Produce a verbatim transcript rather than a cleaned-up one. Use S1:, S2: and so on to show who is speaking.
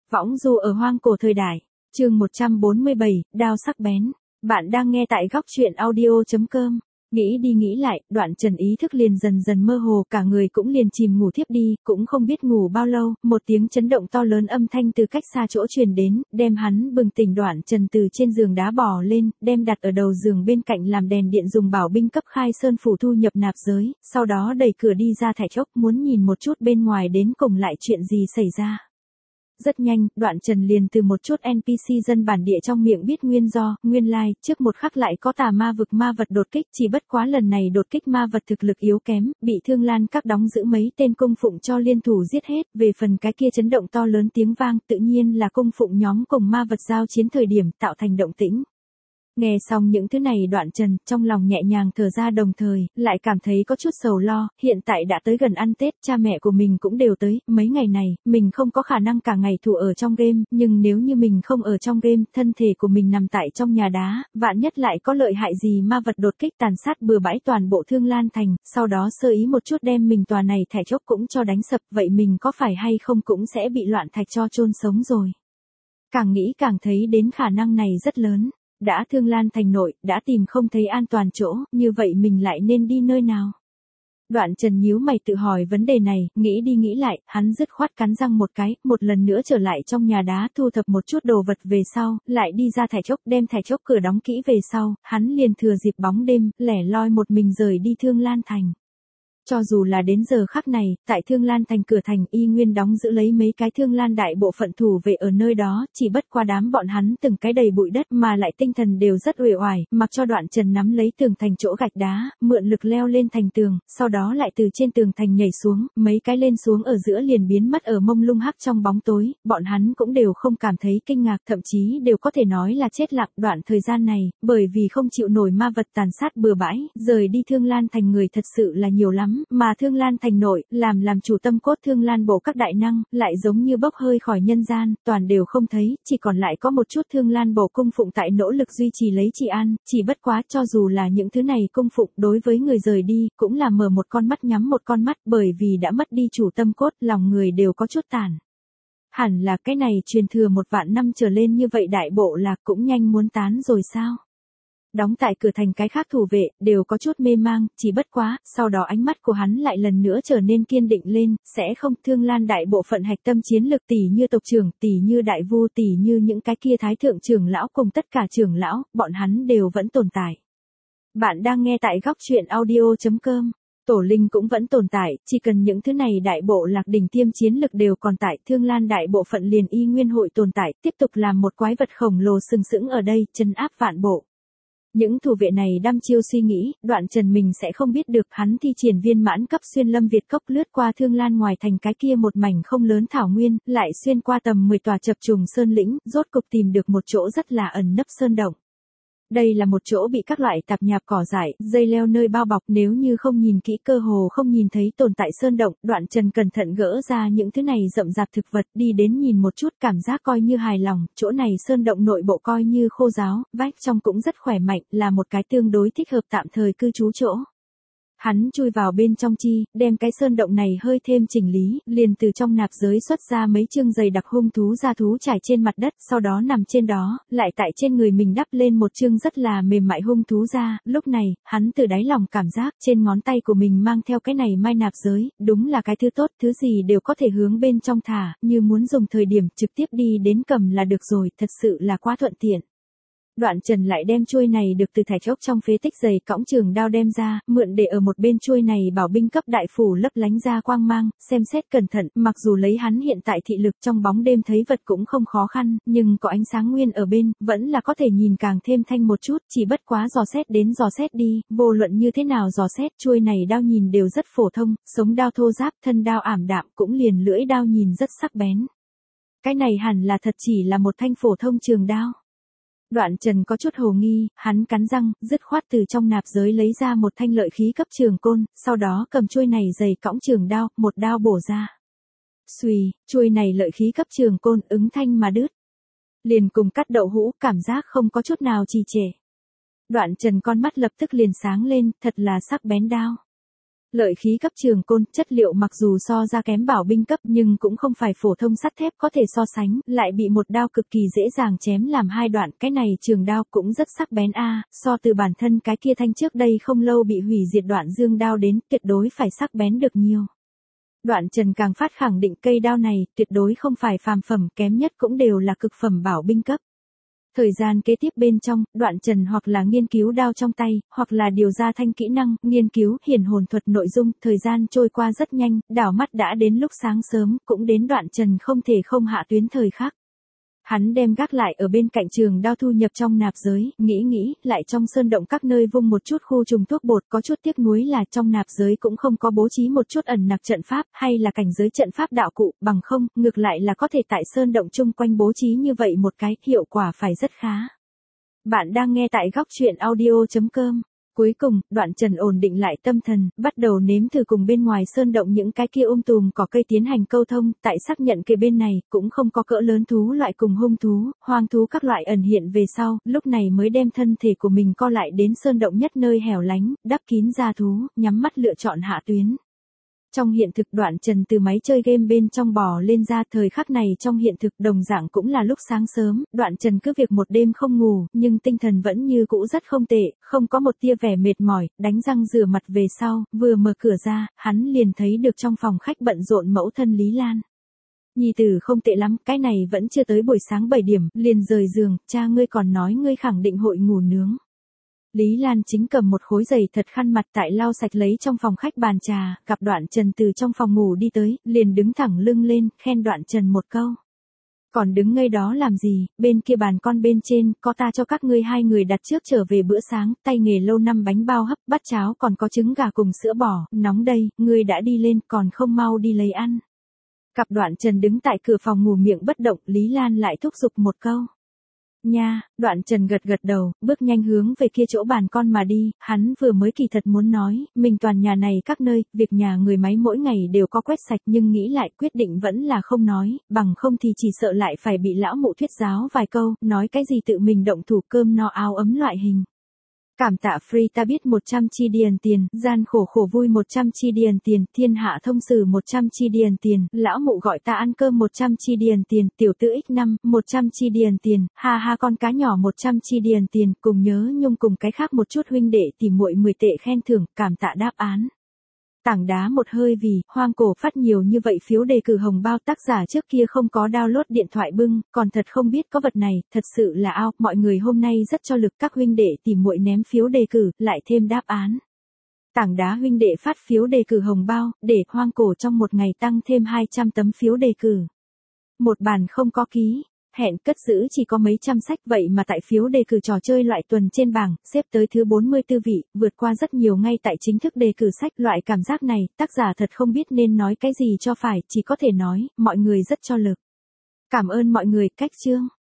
S1: Võng du ở hoang cổ thời đại. Chương một trăm bốn mươi bảy, đao sắc bén. Bạn đang nghe tại góc truyện audio chấm com. Nghĩ đi nghĩ lại, Đoạn Trần ý thức liền dần dần mơ hồ, cả người cũng liền chìm ngủ thiếp đi, cũng không biết ngủ bao lâu, một tiếng chấn động to lớn âm thanh từ cách xa chỗ truyền đến, đem hắn bừng tỉnh. Đoạn Trần từ trên giường đá bò lên, đem đặt ở đầu giường bên cạnh làm đèn điện dùng bảo binh cấp khai sơn phủ thu nhập nạp giới, sau đó đẩy cửa đi ra thải chốc, muốn nhìn một chút bên ngoài đến cùng lại chuyện gì xảy ra. Rất nhanh, Đoạn Trần liền từ một chút en pê xê dân bản địa trong miệng biết nguyên do, nguyên lai, like, trước một khắc lại có tà ma vực ma vật đột kích, chỉ bất quá lần này đột kích ma vật thực lực yếu kém, bị Thương Lan Các đóng giữ mấy tên cung phụng cho liên thủ giết hết, về phần cái kia chấn động to lớn tiếng vang, tự nhiên là cung phụng nhóm cùng ma vật giao chiến thời điểm tạo thành động tĩnh. Nghe xong những thứ này Đoạn Trần, trong lòng nhẹ nhàng thở ra đồng thời, lại cảm thấy có chút sầu lo, hiện tại đã tới gần ăn Tết, cha mẹ của mình cũng đều tới, mấy ngày này, mình không có khả năng cả ngày thủ ở trong game, nhưng nếu như mình không ở trong game, thân thể của mình nằm tại trong nhà đá, vạn nhất lại có lợi hại gì ma vật đột kích tàn sát bừa bãi toàn bộ Thương Lan Thành, sau đó sơ ý một chút đem mình tòa này thải chốc cũng cho đánh sập, vậy mình có phải hay không cũng sẽ bị loạn thạch cho chôn sống rồi. Càng nghĩ càng thấy đến khả năng này rất lớn. Đã Thương Lan Thành nội, đã tìm không thấy an toàn chỗ, như vậy mình lại nên đi nơi nào? Đoạn Trần nhíu mày tự hỏi vấn đề này, nghĩ đi nghĩ lại, hắn dứt khoát cắn răng một cái, một lần nữa trở lại trong nhà đá thu thập một chút đồ vật về sau, lại đi ra thải chốc đem thải chốc cửa đóng kỹ về sau, hắn liền thừa dịp bóng đêm, lẻ loi một mình rời đi Thương Lan Thành. Cho dù là đến giờ khắc này, tại Thương Lan Thành cửa thành y nguyên đóng giữ lấy mấy cái Thương Lan đại bộ phận thủ vệ ở nơi đó, chỉ bất qua đám bọn hắn từng cái đầy bụi đất mà lại tinh thần đều rất uể oải, mặc cho Đoạn Trần nắm lấy tường thành chỗ gạch đá, mượn lực leo lên thành tường, sau đó lại từ trên tường thành nhảy xuống, mấy cái lên xuống ở giữa liền biến mất ở mông lung hắc trong bóng tối, bọn hắn cũng đều không cảm thấy kinh ngạc, thậm chí đều có thể nói là chết lặng. Đoạn thời gian này, bởi vì không chịu nổi ma vật tàn sát bừa bãi, rời đi Thương Lan Thành người thật sự là nhiều lắm. Mà Thương Lan Thành nội, làm làm chủ tâm cốt Thương Lan bộ các đại năng, lại giống như bốc hơi khỏi nhân gian, toàn đều không thấy, chỉ còn lại có một chút Thương Lan bộ cung phụng tại nỗ lực duy trì lấy trị an, chỉ bất quá cho dù là những thứ này cung phụng đối với người rời đi, cũng là mở một con mắt nhắm một con mắt, bởi vì đã mất đi chủ tâm cốt, lòng người đều có chút tàn. Hẳn là cái này truyền thừa một vạn năm trở lên như vậy đại bộ lạc cũng nhanh muốn tán rồi sao? Đóng tại cửa thành cái khác thủ vệ, đều có chút mê mang, chỉ bất quá, sau đó ánh mắt của hắn lại lần nữa trở nên kiên định lên, sẽ không. Thương Lan đại bộ phận hạch tâm chiến lược tỷ như tộc trưởng, tỷ như đại vu, tỷ như những cái kia thái thượng trưởng lão cùng tất cả trưởng lão, bọn hắn đều vẫn tồn tại. Bạn đang nghe tại góc truyện audio chấm com. Tổ linh cũng vẫn tồn tại, chỉ cần những thứ này đại bộ lạc đỉnh tiêm chiến lực đều còn tại, Thương Lan đại bộ phận liền y nguyên hội tồn tại, tiếp tục làm một quái vật khổng lồ sừng sững ở đây, trấn áp vạn bộ. Những thủ vệ này đăm chiêu suy nghĩ, Đoạn Trần mình sẽ không biết được, hắn thi triển viên mãn cấp xuyên lâm Việt cốc lướt qua Thương Lan ngoài thành cái kia một mảnh không lớn thảo nguyên, lại xuyên qua tầm mười tòa chập trùng sơn lĩnh, rốt cục tìm được một chỗ rất là ẩn nấp sơn động. Đây là một chỗ bị các loại tạp nhạp cỏ dại, dây leo nơi bao bọc, nếu như không nhìn kỹ cơ hồ không nhìn thấy tồn tại sơn động. Đoạn Trần cẩn thận gỡ ra những thứ này rậm rạp thực vật, đi đến nhìn một chút, cảm giác coi như hài lòng, chỗ này sơn động nội bộ coi như khô ráo, vách trong cũng rất khỏe mạnh, là một cái tương đối thích hợp tạm thời cư trú chỗ. Hắn chui vào bên trong chi, đem cái sơn động này hơi thêm chỉnh lý, liền từ trong nạp giới xuất ra mấy chương dày đặc hung thú da thú trải trên mặt đất, sau đó nằm trên đó, lại tại trên người mình đắp lên một chương rất là mềm mại hung thú da. Lúc này, hắn từ đáy lòng cảm giác trên ngón tay của mình mang theo cái này mai nạp giới, đúng là cái thứ tốt, thứ gì đều có thể hướng bên trong thả, như muốn dùng thời điểm trực tiếp đi đến cầm là được rồi, thật sự là quá thuận tiện. Đoạn Trần lại đem chuôi này được từ thải chốc trong phế tích dày cõng trường đao đem ra, mượn để ở một bên chuôi này bảo binh cấp đại phủ lấp lánh ra quang mang, xem xét cẩn thận, mặc dù lấy hắn hiện tại thị lực trong bóng đêm thấy vật cũng không khó khăn, nhưng có ánh sáng nguyên ở bên, vẫn là có thể nhìn càng thêm thanh một chút, chỉ bất quá dò xét đến dò xét đi, vô luận như thế nào dò xét, chuôi này đao nhìn đều rất phổ thông, sống đao thô ráp, thân đao ảm đạm, cũng liền lưỡi đao nhìn rất sắc bén. Cái này hẳn là thật chỉ là một thanh phổ thông trường đao. Đoạn Trần có chút hồ nghi, hắn cắn răng, dứt khoát từ trong nạp giới lấy ra một thanh lợi khí cấp trường côn, sau đó cầm chuôi này dày cõng trường đao, một đao bổ ra. Xùy, chuôi này lợi khí cấp trường côn ứng thanh mà đứt. Liền cùng cắt đậu hũ, cảm giác không có chút nào trì trệ. Đoạn Trần con mắt lập tức liền sáng lên, thật là sắc bén đao. Lợi khí cấp trường côn, chất liệu mặc dù so ra kém bảo binh cấp nhưng cũng không phải phổ thông sắt thép có thể so sánh, lại bị một đao cực kỳ dễ dàng chém làm hai đoạn, cái này trường đao cũng rất sắc bén a, so từ bản thân cái kia thanh trước đây không lâu bị hủy diệt đoạn dương đao đến, tuyệt đối phải sắc bén được nhiều. Đoạn Trần càng phát khẳng định cây đao này tuyệt đối không phải phàm phẩm, kém nhất cũng đều là cực phẩm bảo binh cấp. Thời gian kế tiếp bên trong, Đoạn Trần hoặc là nghiên cứu đao trong tay, hoặc là điều ra thanh kỹ năng, nghiên cứu hiển hồn thuật nội dung, thời gian trôi qua rất nhanh, đảo mắt đã đến lúc sáng sớm, cũng đến Đoạn Trần không thể không hạ tuyến thời khắc. Hắn đem gác lại ở bên cạnh trường đao thu nhập trong nạp giới, nghĩ nghĩ, lại trong sơn động các nơi vung một chút khu trùng thuốc bột, có chút tiếc nuối là trong nạp giới cũng không có bố trí một chút ẩn nặc trận pháp, hay là cảnh giới trận pháp đạo cụ, bằng không, ngược lại là có thể tại sơn động chung quanh bố trí như vậy một cái, hiệu quả phải rất khá. Bạn đang nghe tại góc truyện audio chấm com. Cuối cùng, Đoạn Trần ổn định lại tâm thần, bắt đầu nếm thử cùng bên ngoài sơn động những cái kia um tùm cỏ cây tiến hành câu thông, tại xác nhận kề bên này, cũng không có cỡ lớn thú loại cùng hung thú, hoang thú các loại ẩn hiện về sau, lúc này mới đem thân thể của mình co lại đến sơn động nhất nơi hẻo lánh, đắp kín da thú, nhắm mắt lựa chọn hạ tuyến. Trong hiện thực Đoạn Trần từ máy chơi game bên trong bò lên ra, thời khắc này trong hiện thực đồng dạng cũng là lúc sáng sớm, Đoạn Trần cứ việc một đêm không ngủ, nhưng tinh thần vẫn như cũ rất không tệ, không có một tia vẻ mệt mỏi, đánh răng rửa mặt về sau, vừa mở cửa ra, hắn liền thấy được trong phòng khách bận rộn mẫu thân Lý Lan. Nhi tử không tệ lắm, cái này vẫn chưa tới buổi sáng bảy điểm, liền rời giường, cha ngươi còn nói ngươi khẳng định hội ngủ nướng. Lý Lan chính cầm một khối giày thật khăn mặt tại lau sạch lấy trong phòng khách bàn trà, gặp Đoạn Trần từ trong phòng ngủ đi tới, liền đứng thẳng lưng lên, khen Đoạn Trần một câu. Còn đứng ngây đó làm gì, bên kia bàn con bên trên, có ta cho các ngươi hai người đặt trước trở về bữa sáng, tay nghề lâu năm bánh bao hấp, bát cháo còn có trứng gà cùng sữa bò, nóng đây, ngươi đã đi lên, còn không mau đi lấy ăn. Cặp Đoạn Trần đứng tại cửa phòng ngủ miệng bất động, Lý Lan lại thúc giục một câu. Nha, Đoạn Trần gật gật đầu, bước nhanh hướng về kia chỗ bàn con mà đi, hắn vừa mới kỳ thật muốn nói, mình toàn nhà này các nơi, việc nhà người máy mỗi ngày đều có quét sạch nhưng nghĩ lại quyết định vẫn là không nói, bằng không thì chỉ sợ lại phải bị lão mụ thuyết giáo vài câu, nói cái gì tự mình động thủ cơm no áo ấm loại hình. Cảm tạ free ta biết một trăm chi điền tiền, gian khổ khổ vui một trăm chi điền tiền, thiên hạ thông sử một trăm chi điền tiền, lão mụ gọi ta ăn cơm một trăm chi điền tiền, tiểu tử x năm, một trăm chi điền tiền, ha ha con cá nhỏ một trăm chi điền tiền, cùng nhớ nhung cùng cái khác một chút huynh đệ thì muội mười tệ khen thưởng, cảm tạ đáp án. Tảng đá một hơi vì, hoang cổ phát nhiều như vậy phiếu đề cử hồng bao, tác giả trước kia không có download điện thoại bưng, còn thật không biết có vật này, thật sự là ao, mọi người hôm nay rất cho lực các huynh đệ tìm muội ném phiếu đề cử, lại thêm đáp án. Tảng đá huynh đệ phát phiếu đề cử hồng bao, để hoang cổ trong một ngày tăng thêm hai trăm tấm phiếu đề cử. Một bàn không có ký. Hẹn cất giữ chỉ có mấy trăm sách, vậy mà tại phiếu đề cử trò chơi loại tuần trên bảng, xếp tới thứ bốn mươi tư vị, vượt qua rất nhiều ngay tại chính thức đề cử sách. Loại cảm giác này, tác giả thật không biết nên nói cái gì cho phải, chỉ có thể nói, mọi người rất cho lực. Cảm ơn mọi người, cách chương.